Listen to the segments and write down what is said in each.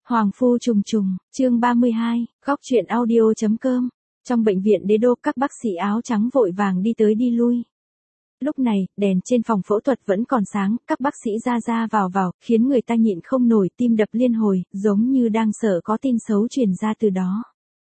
Hoàng phu trùng trùng, chương 32, góc truyện audio.com. Trong bệnh viện Đế Đô, các bác sĩ áo trắng vội vàng đi tới đi lui. Lúc này, đèn trên phòng phẫu thuật vẫn còn sáng, các bác sĩ ra vào, khiến người ta nhịn không nổi, tim đập liên hồi, giống như đang sợ có tin xấu truyền ra từ đó.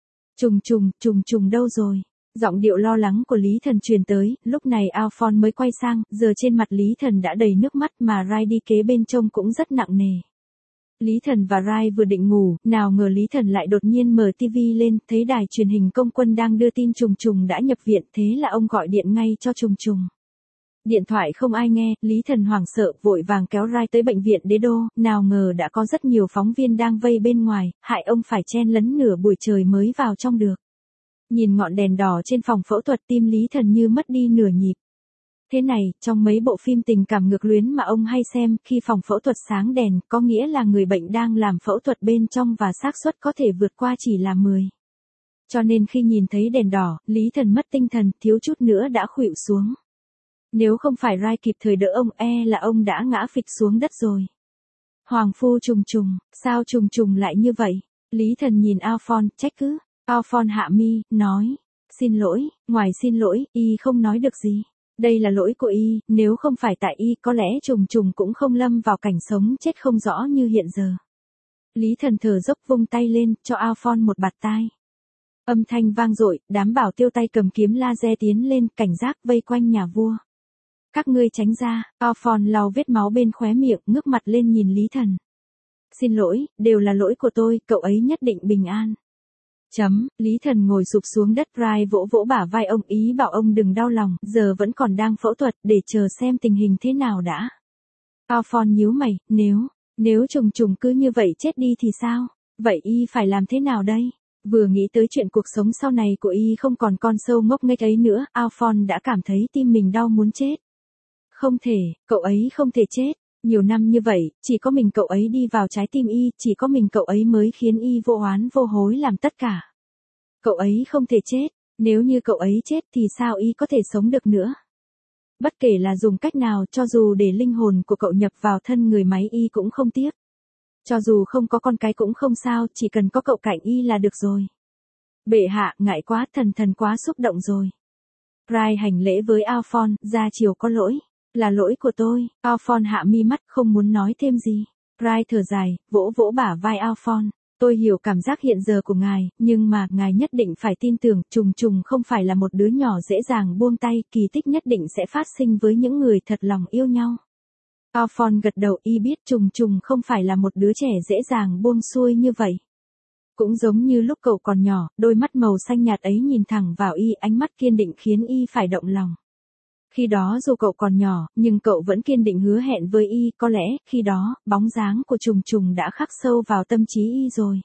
Trùng trùng đâu rồi? Giọng điệu lo lắng của Lý Thần truyền tới, lúc này Alphonse mới quay sang, giờ trên mặt Lý Thần đã đầy nước mắt mà Rai đi kế bên trông cũng rất nặng nề. Lý Thần và Rai vừa định ngủ, nào ngờ Lý Thần lại đột nhiên mở tivi lên, thấy đài truyền hình công quân đang đưa tin Trùng Trùng đã nhập viện, thế là ông gọi điện ngay cho Trùng Trùng. Điện thoại không ai nghe, Lý Thần hoảng sợ, vội vàng kéo Rai tới bệnh viện Đế Đô, nào ngờ đã có rất nhiều phóng viên đang vây bên ngoài, hại ông phải chen lấn nửa buổi trời mới vào trong được. Nhìn ngọn đèn đỏ trên phòng phẫu thuật, tim Lý Thần như mất đi nửa nhịp. Thế này, trong mấy bộ phim tình cảm ngược luyến mà ông hay xem, khi phòng phẫu thuật sáng đèn, có nghĩa là người bệnh đang làm phẫu thuật bên trong và xác suất có thể vượt qua chỉ là 10. Cho nên khi nhìn thấy đèn đỏ, Lý Thần mất tinh thần, thiếu chút nữa đã khuỵu xuống. Nếu không phải Rai kịp thời đỡ ông, là ông đã ngã phịch xuống đất rồi. Hoàng phu Trùng Trùng, sao Trùng Trùng lại như vậy? Lý Thần nhìn Alphonse, trách cứ. Alphonse hạ mi, nói, xin lỗi, ngoài xin lỗi, y không nói được gì. Đây là lỗi của y, nếu không phải tại y, có lẽ Trùng Trùng cũng không lâm vào cảnh sống chết không rõ như hiện giờ. Lý Thần thở dốc vung tay lên, cho Alphonse một bạt tai. Âm thanh vang dội, đám bảo tiêu tay cầm kiếm laser tiến lên, cảnh giác vây quanh nhà vua. Các ngươi tránh ra, Alphonse lau vết máu bên khóe miệng, ngước mặt lên nhìn Lý Thần. Xin lỗi, đều là lỗi của tôi, cậu ấy nhất định bình an. Lý Thần ngồi sụp xuống đất, Rai vỗ vỗ bả vai ông, ý bảo ông đừng đau lòng, giờ vẫn còn đang phẫu thuật, để chờ xem tình hình thế nào đã. Alphonse nhíu mày, nếu Trùng Trùng cứ như vậy chết đi thì sao? Vậy y phải làm thế nào đây? Vừa nghĩ tới chuyện cuộc sống sau này của y không còn con sâu ngốc nghếch ấy nữa, Alphonse đã cảm thấy tim mình đau muốn chết. Không thể, cậu ấy không thể chết. Nhiều năm như vậy, chỉ có mình cậu ấy đi vào trái tim y, chỉ có mình cậu ấy mới khiến y vô oán vô hối làm tất cả. Cậu ấy không thể chết, nếu như cậu ấy chết thì sao y có thể sống được nữa? Bất kể là dùng cách nào, cho dù để linh hồn của cậu nhập vào thân người máy y cũng không tiếc. Cho dù không có con cái cũng không sao, chỉ cần có cậu cạnh y là được rồi. Bệ hạ, ngại quá, thần quá xúc động rồi. Rai hành lễ với Alphonse, ra chiều có lỗi. Là lỗi của tôi. Alphonse hạ mi mắt, không muốn nói thêm gì. Rai thở dài, vỗ vỗ bả vai Alphonse. Tôi hiểu cảm giác hiện giờ của ngài, nhưng mà ngài nhất định phải tin tưởng, Trùng Trùng không phải là một đứa nhỏ dễ dàng buông tay, kỳ tích nhất định sẽ phát sinh với những người thật lòng yêu nhau. Alphonse gật đầu, y biết Trùng Trùng không phải là một đứa trẻ dễ dàng buông xuôi như vậy. Cũng giống như lúc cậu còn nhỏ, đôi mắt màu xanh nhạt ấy nhìn thẳng vào y, ánh mắt kiên định khiến y phải động lòng. Khi đó dù cậu còn nhỏ, nhưng cậu vẫn kiên định hứa hẹn với y, có lẽ, khi đó, bóng dáng của Trùng Trùng đã khắc sâu vào tâm trí y rồi.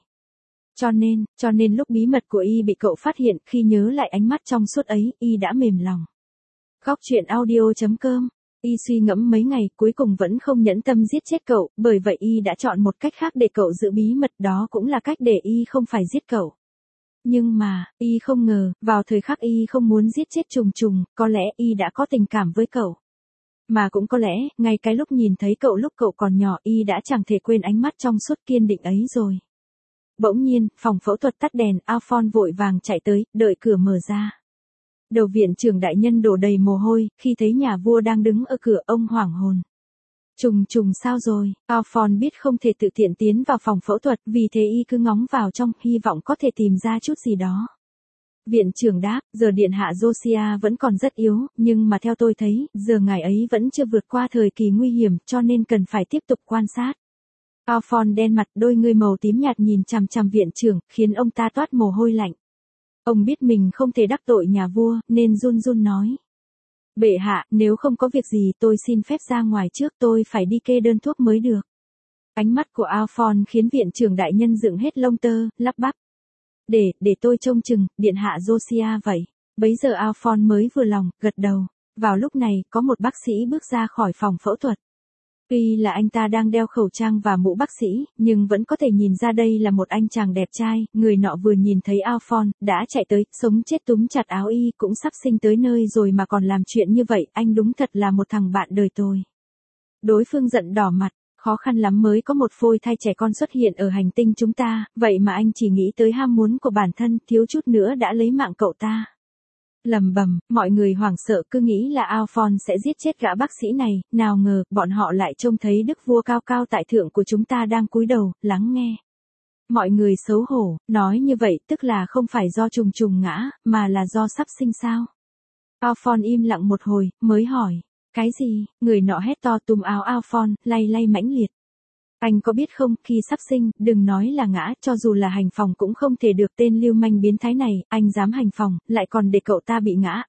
Cho nên lúc bí mật của y bị cậu phát hiện, khi nhớ lại ánh mắt trong suốt ấy, y đã mềm lòng. Góc truyện audio.com. Y suy ngẫm mấy ngày, cuối cùng vẫn không nhẫn tâm giết chết cậu, bởi vậy y đã chọn một cách khác để cậu giữ bí mật, đó cũng là cách để y không phải giết cậu. Nhưng mà, y không ngờ, vào thời khắc y không muốn giết chết Trùng Trùng, có lẽ y đã có tình cảm với cậu. Mà cũng có lẽ, ngay cái lúc nhìn thấy cậu lúc cậu còn nhỏ, y đã chẳng thể quên ánh mắt trong suốt kiên định ấy rồi. Bỗng nhiên, phòng phẫu thuật tắt đèn, Alphonse vội vàng chạy tới, đợi cửa mở ra. Đầu viện trưởng đại nhân đổ đầy mồ hôi, khi thấy nhà vua đang đứng ở cửa, ông hoảng hồn. Trùng Trùng sao rồi? Alphonse biết không thể tự tiện tiến vào phòng phẫu thuật, vì thế y cứ ngóng vào trong, hy vọng có thể tìm ra chút gì đó. Viện trưởng đáp, giờ điện hạ Josiah vẫn còn rất yếu, nhưng mà theo tôi thấy, giờ ngài ấy vẫn chưa vượt qua thời kỳ nguy hiểm, cho nên cần phải tiếp tục quan sát. Alphonse đen mặt, đôi người màu tím nhạt nhìn chằm chằm viện trưởng, khiến ông ta toát mồ hôi lạnh. Ông biết mình không thể đắc tội nhà vua, nên run run nói. Bệ hạ, nếu không có việc gì tôi xin phép ra ngoài trước, tôi phải đi kê đơn thuốc mới được. Ánh mắt của Alphonse khiến viện trưởng đại nhân dựng hết lông tơ, lắp bắp. Để tôi trông chừng, điện hạ Josiah vậy. Bấy giờ Alphonse mới vừa lòng, gật đầu. Vào lúc này, có một bác sĩ bước ra khỏi phòng phẫu thuật. Tuy là anh ta đang đeo khẩu trang và mũ bác sĩ, nhưng vẫn có thể nhìn ra đây là một anh chàng đẹp trai, người nọ vừa nhìn thấy Alphonse, đã chạy tới, sống chết túm chặt áo y, cũng sắp sinh tới nơi rồi mà còn làm chuyện như vậy, anh đúng thật là một thằng bạn đời tôi. Đối phương giận đỏ mặt, khó khăn lắm mới có một phôi thai trẻ con xuất hiện ở hành tinh chúng ta, vậy mà anh chỉ nghĩ tới ham muốn của bản thân, thiếu chút nữa đã lấy mạng cậu ta. Lầm bầm, mọi người hoảng sợ cứ nghĩ là Alphonse sẽ giết chết gã bác sĩ này, nào ngờ, bọn họ lại trông thấy đức vua cao cao tại thượng của chúng ta đang cúi đầu, lắng nghe. Mọi người xấu hổ, nói như vậy tức là không phải do trùng trùng ngã, mà là do sắp sinh sao. Alphonse im lặng một hồi, mới hỏi. Cái gì? Người nọ hét to túm áo Alphonse, lay lay mãnh liệt. Anh có biết không, khi sắp sinh, đừng nói là ngã, cho dù là hành phòng cũng không thể được tên lưu manh biến thái này, anh dám hành phòng, lại còn để cậu ta bị ngã,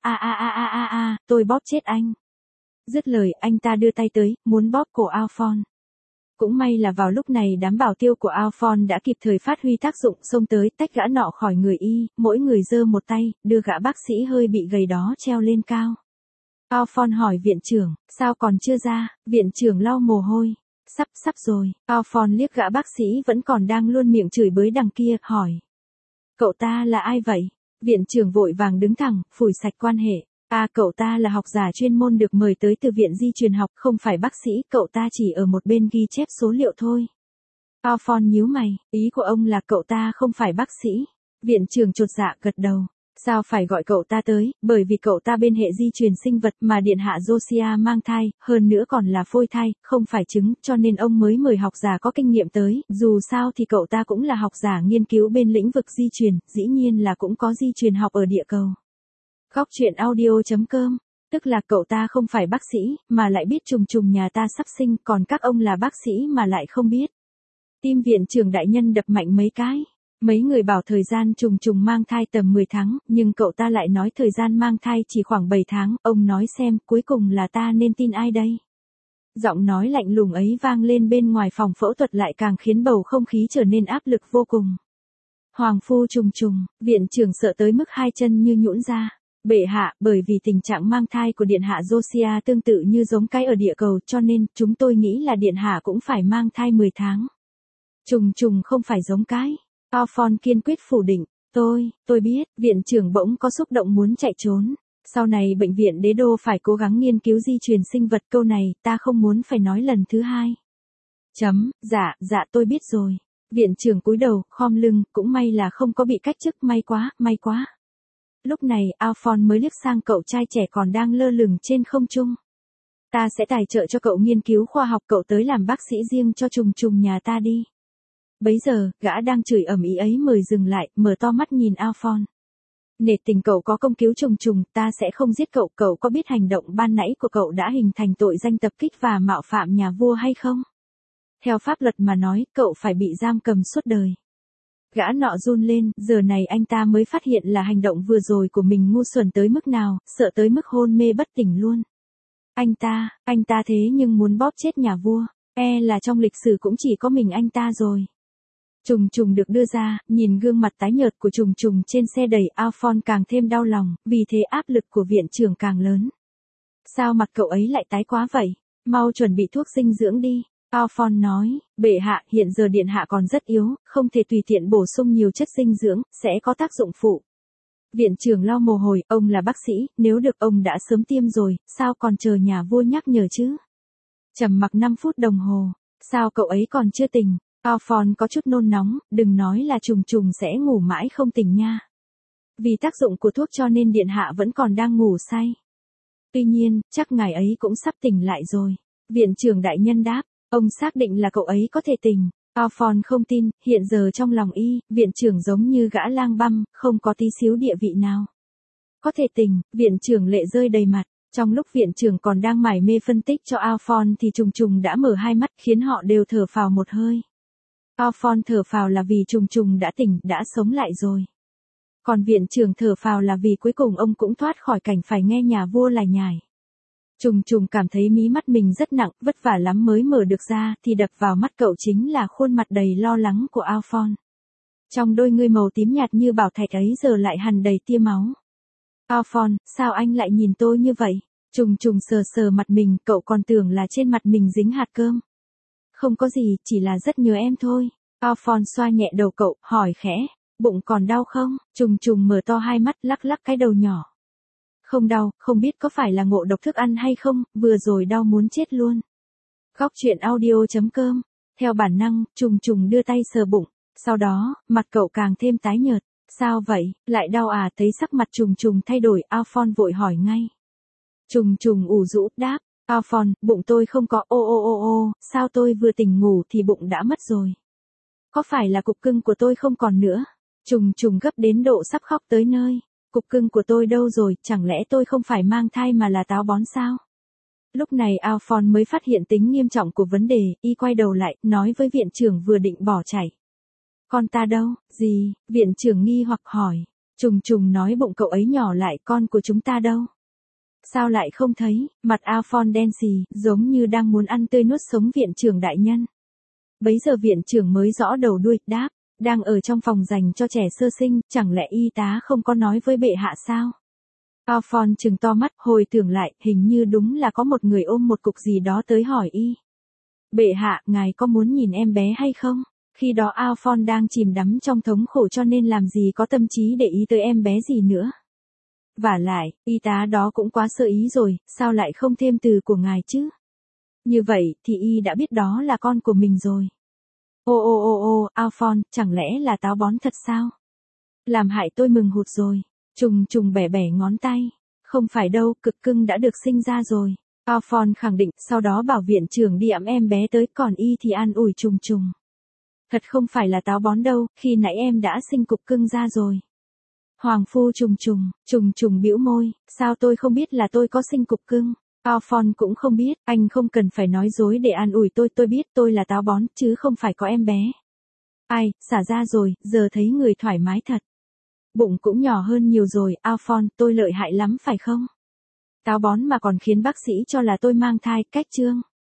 tôi bóp chết anh. Dứt lời, anh ta đưa tay tới, muốn bóp cổ Alphonse. Cũng may là vào lúc này đám bảo tiêu của Alphonse đã kịp thời phát huy tác dụng, xông tới, tách gã nọ khỏi người y, mỗi người giơ một tay, đưa gã bác sĩ hơi bị gầy đó treo lên cao. Alphonse hỏi viện trưởng, sao còn chưa ra, viện trưởng lau mồ hôi. Sắp rồi, Alphonse liếc gã bác sĩ vẫn còn đang luôn miệng chửi bới đằng kia, hỏi. Cậu ta là ai vậy? Viện trưởng vội vàng đứng thẳng, phủi sạch quan hệ. Cậu ta là học giả chuyên môn được mời tới từ viện di truyền học, không phải bác sĩ, cậu ta chỉ ở một bên ghi chép số liệu thôi. Alphonse nhíu mày, ý của ông là cậu ta không phải bác sĩ. Viện trưởng chột dạ gật đầu. Sao phải gọi cậu ta tới, bởi vì cậu ta bên hệ di truyền sinh vật mà điện hạ Josiah mang thai, hơn nữa còn là phôi thai, không phải trứng, cho nên ông mới mời học giả có kinh nghiệm tới, dù sao thì cậu ta cũng là học giả nghiên cứu bên lĩnh vực di truyền, dĩ nhiên là cũng có di truyền học ở địa cầu. Góc truyện audio.com, tức là cậu ta không phải bác sĩ, mà lại biết trùng trùng nhà ta sắp sinh, còn các ông là bác sĩ mà lại không biết. Tim viện trưởng đại nhân đập mạnh mấy cái. Mấy người bảo thời gian trùng trùng mang thai tầm 10 tháng, nhưng cậu ta lại nói thời gian mang thai chỉ khoảng 7 tháng, ông nói xem, cuối cùng là ta nên tin ai đây? Giọng nói lạnh lùng ấy vang lên bên ngoài phòng phẫu thuật lại càng khiến bầu không khí trở nên áp lực vô cùng. Hoàng phu trùng trùng, viện trưởng sợ tới mức hai chân như nhũn ra. Bệ hạ, bởi vì tình trạng mang thai của điện hạ Josiah tương tự như giống cái ở địa cầu, cho nên, chúng tôi nghĩ là điện hạ cũng phải mang thai 10 tháng. Trùng trùng không phải giống cái. Alphonse kiên quyết phủ định, tôi biết, viện trưởng bỗng có xúc động muốn chạy trốn. Sau này bệnh viện Đế Đô phải cố gắng nghiên cứu di truyền sinh vật, câu này, ta không muốn phải nói lần thứ hai. Dạ tôi biết rồi. Viện trưởng cúi đầu, khom lưng, cũng may là không có bị cách chức, may quá. Lúc này, Alphonse mới liếc sang cậu trai trẻ còn đang lơ lửng trên không trung. Ta sẽ tài trợ cho cậu nghiên cứu khoa học, cậu tới làm bác sĩ riêng cho trùng trùng nhà ta đi. Bấy giờ, gã đang chửi ầm ĩ ấy mời dừng lại, mở to mắt nhìn Alphonse. Nể tình cậu có công cứu trùng trùng, ta sẽ không giết cậu, cậu có biết hành động ban nãy của cậu đã hình thành tội danh tập kích và mạo phạm nhà vua hay không? Theo pháp luật mà nói, cậu phải bị giam cầm suốt đời. Gã nọ run lên, giờ này anh ta mới phát hiện là hành động vừa rồi của mình ngu xuẩn tới mức nào, sợ tới mức hôn mê bất tỉnh luôn. Anh ta thế nhưng muốn bóp chết nhà vua, là trong lịch sử cũng chỉ có mình anh ta rồi. Trùng trùng được đưa ra, nhìn gương mặt tái nhợt của trùng trùng trên xe đẩy, Alphonse càng thêm đau lòng, vì thế áp lực của viện trưởng càng lớn. Sao mặt cậu ấy lại tái quá vậy? Mau chuẩn bị thuốc dinh dưỡng đi. Alphonse nói, bệ hạ, hiện giờ điện hạ còn rất yếu, không thể tùy tiện bổ sung nhiều chất dinh dưỡng, sẽ có tác dụng phụ. Viện trưởng lau mồ hôi, ông là bác sĩ, nếu được ông đã sớm tiêm rồi, sao còn chờ nhà vua nhắc nhở chứ? Trầm mặc 5 phút đồng hồ, sao cậu ấy còn chưa tỉnh? Alphonse có chút nôn nóng, đừng nói là trùng trùng sẽ ngủ mãi không tỉnh nha. Vì tác dụng của thuốc cho nên điện hạ vẫn còn đang ngủ say. Tuy nhiên, chắc ngài ấy cũng sắp tỉnh lại rồi. Viện trưởng đại nhân đáp, ông xác định là cậu ấy có thể tỉnh. Alphonse không tin, hiện giờ trong lòng viện trưởng giống như gã lang băm, không có tí xíu địa vị nào. Có thể tỉnh, viện trưởng lệ rơi đầy mặt. Trong lúc viện trưởng còn đang mải mê phân tích cho Alphonse thì trùng trùng đã mở hai mắt khiến họ đều thở phào một hơi. Alphonse thở phào là vì trùng trùng đã tỉnh, đã sống lại rồi. Còn viện trưởng thở phào là vì cuối cùng ông cũng thoát khỏi cảnh phải nghe nhà vua lải nhải. Trùng trùng cảm thấy mí mắt mình rất nặng, vất vả lắm mới mở được ra, thì đập vào mắt cậu chính là khuôn mặt đầy lo lắng của Alphonse. Trong đôi ngươi màu tím nhạt như bảo thạch ấy giờ lại hằn đầy tia máu. Alphonse, sao anh lại nhìn tôi như vậy? Trùng trùng sờ sờ mặt mình, cậu còn tưởng là trên mặt mình dính hạt cơm. Không có gì, chỉ là rất nhớ em thôi. Alphonse xoa nhẹ đầu cậu, hỏi khẽ, bụng còn đau không? Trùng trùng mở to hai mắt, lắc lắc cái đầu nhỏ. Không đau, không biết có phải là ngộ độc thức ăn hay không, vừa rồi đau muốn chết luôn. Góc chuyện audio.com. Theo bản năng, Trùng Trùng đưa tay sờ bụng. Sau đó, mặt cậu càng thêm tái nhợt. Sao vậy, lại đau à? Thấy sắc mặt Trùng Trùng thay đổi, Alphonse vội hỏi ngay. Trùng Trùng ủ rũ đáp. Alphonse, bụng tôi không có. Ô, sao tôi vừa tỉnh ngủ thì bụng đã mất rồi? Có phải là cục cưng của tôi không còn nữa? Trùng Trùng gấp đến độ sắp khóc tới nơi. Cục cưng của tôi đâu rồi, chẳng lẽ tôi không phải mang thai mà là táo bón sao? Lúc này Alphonse mới phát hiện tính nghiêm trọng của vấn đề, y quay đầu lại, nói với viện trưởng vừa định bỏ chạy. Con ta đâu? Gì? Viện trưởng nghi hoặc hỏi. Trùng Trùng nói bụng cậu ấy nhỏ lại, con của chúng ta đâu? Sao lại không thấy? Mặt Alphonse đen xì, giống như đang muốn ăn tươi nuốt sống viện trưởng đại nhân. Bấy giờ viện trưởng mới rõ đầu đuôi, đáp. Đang ở trong phòng dành cho trẻ sơ sinh, chẳng lẽ y tá không có nói với bệ hạ sao? Alphonse trừng to mắt, hồi tưởng lại, hình như đúng là có một người ôm một cục gì đó tới hỏi y. Bệ hạ, ngài có muốn nhìn em bé hay không? Khi đó Alphonse đang chìm đắm trong thống khổ cho nên làm gì có tâm trí để ý tới em bé gì nữa. Vả lại, y tá đó cũng quá sơ ý rồi, sao lại không thêm từ của ngài chứ? Như vậy, thì y đã biết đó là con của mình rồi. Ô, Alphonse, chẳng lẽ là táo bón thật sao? Làm hại tôi mừng hụt rồi. Trùng Trùng bẻ bẻ ngón tay. Không phải đâu, cực cưng đã được sinh ra rồi. Alphonse khẳng định, sau đó bảo viện trưởng đi ẵm em bé tới, còn y thì an ủi Trùng Trùng. Thật không phải là táo bón đâu, khi nãy em đã sinh cục cưng ra rồi. Hoàng phu Trùng Trùng bĩu môi, sao tôi không biết là tôi có sinh cục cưng? Alphonse cũng không biết, anh không cần phải nói dối để an ủi tôi biết tôi là táo bón, chứ không phải có em bé. Ai, xả ra rồi, giờ thấy người thoải mái thật. Bụng cũng nhỏ hơn nhiều rồi, Alphonse, tôi lợi hại lắm phải không? Táo bón mà còn khiến bác sĩ cho là tôi mang thai, cách chương.